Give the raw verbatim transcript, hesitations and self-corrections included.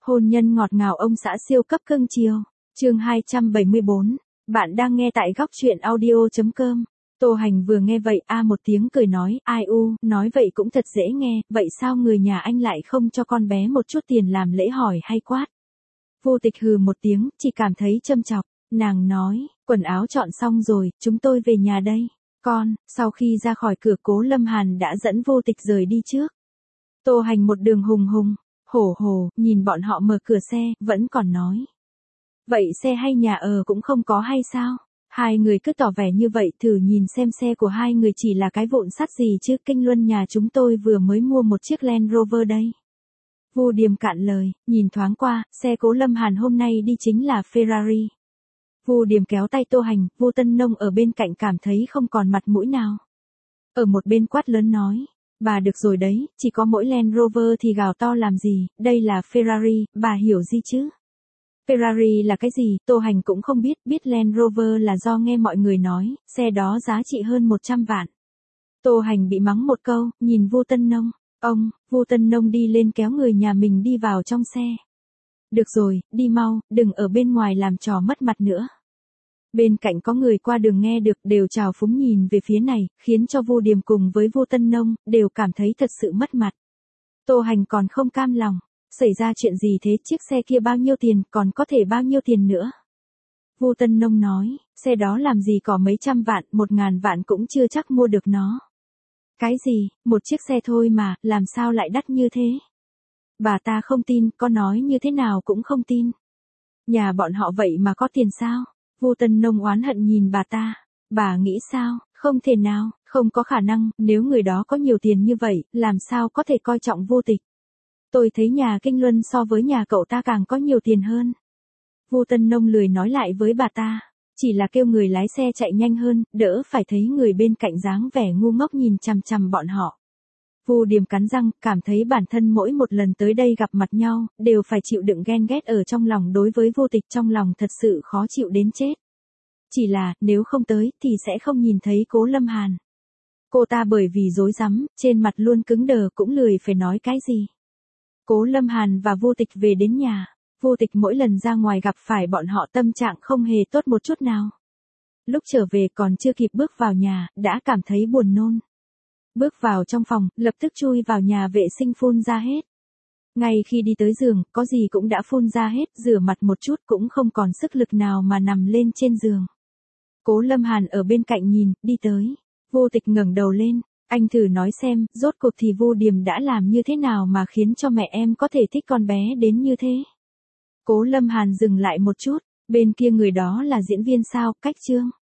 Hôn nhân ngọt ngào ông xã siêu cấp cưng chiều. Chương hai trăm bảy mươi bốn. Bạn đang nghe tại góc truyện audio chấm com. Tô Hành vừa nghe vậy a một tiếng cười nói, ai u, nói vậy cũng thật dễ nghe, vậy sao người nhà anh lại không cho con bé một chút tiền làm lễ hỏi hay quát? Vô Tịch hừ một tiếng, chỉ cảm thấy châm chọc, nàng nói, quần áo chọn xong rồi, chúng tôi về nhà đây. Con, sau khi ra khỏi cửa Cố Lâm Hàn đã dẫn Vô Tịch rời đi trước. Tô Hành một đường hùng hùng, hổ hổ, nhìn bọn họ mở cửa xe, vẫn còn nói. Vậy xe hay nhà ở cũng không có hay sao? Hai người cứ tỏ vẻ như vậy, thử nhìn xem xe của hai người chỉ là cái vụn sắt gì chứ, Kinh Luân nhà chúng tôi vừa mới mua một chiếc Land Rover đây. Vu Điềm cạn lời, nhìn thoáng qua, xe Cố Lâm Hàn hôm nay đi chính là Ferrari. Vu Điềm kéo tay Tô Hành, Vu Tân Nông ở bên cạnh cảm thấy không còn mặt mũi nào. Ở một bên quát lớn nói, bà được rồi đấy, chỉ có mỗi Land Rover thì gào to làm gì, đây là Ferrari, bà hiểu gì chứ? Ferrari là cái gì, Tô Hành cũng không biết, biết Land Rover là do nghe mọi người nói, xe đó giá trị hơn một trăm vạn. Tô Hành bị mắng một câu, nhìn Vu Tân Nông, ông, Vu Tân Nông đi lên kéo người nhà mình đi vào trong xe. Được rồi, đi mau, đừng ở bên ngoài làm trò mất mặt nữa. Bên cạnh có người qua đường nghe được đều chào phúng nhìn về phía này, khiến cho Vu Điềm cùng với Vu Tân Nông đều cảm thấy thật sự mất mặt. Tô Hành còn không cam lòng, xảy ra chuyện gì thế, chiếc xe kia bao nhiêu tiền, còn có thể bao nhiêu tiền nữa? Vu Tân Nông nói, xe đó làm gì có mấy trăm vạn, một ngàn vạn cũng chưa chắc mua được nó. Cái gì, một chiếc xe thôi mà, làm sao lại đắt như thế? Bà ta không tin, con nói như thế nào cũng không tin. Nhà bọn họ vậy mà có tiền sao? Vu Tân Nông oán hận nhìn bà ta. Bà nghĩ sao? Không thể nào, không có khả năng, nếu người đó có nhiều tiền như vậy, làm sao có thể coi trọng Vô Tịch? Tôi thấy nhà Kinh Luân so với nhà cậu ta càng có nhiều tiền hơn. Vu Tân Nông lười nói lại với bà ta, chỉ là kêu người lái xe chạy nhanh hơn, đỡ phải thấy người bên cạnh dáng vẻ ngu ngốc nhìn chằm chằm bọn họ. Vu Điềm cắn răng, cảm thấy bản thân mỗi một lần tới đây gặp mặt nhau, đều phải chịu đựng ghen ghét ở trong lòng, đối với Vô Tịch trong lòng thật sự khó chịu đến chết. Chỉ là, nếu không tới, thì sẽ không nhìn thấy Cố Lâm Hàn. Cô ta bởi vì rối rắm, trên mặt luôn cứng đờ, cũng lười phải nói cái gì. Cố Lâm Hàn và Vô Tịch về đến nhà, Vô Tịch mỗi lần ra ngoài gặp phải bọn họ tâm trạng không hề tốt một chút nào. Lúc trở về còn chưa kịp bước vào nhà, đã cảm thấy buồn nôn. Bước vào trong phòng, lập tức chui vào nhà vệ sinh phun ra hết. Ngay khi đi tới giường, có gì cũng đã phun ra hết, rửa mặt một chút cũng không còn sức lực nào mà nằm lên trên giường. Cố Lâm Hàn ở bên cạnh nhìn, đi tới. Vô Tịch ngẩng đầu lên, anh thử nói xem, rốt cuộc thì Vu Điềm đã làm như thế nào mà khiến cho mẹ em có thể thích con bé đến như thế? Cố Lâm Hàn dừng lại một chút, bên kia người đó là diễn viên sao, cách chương.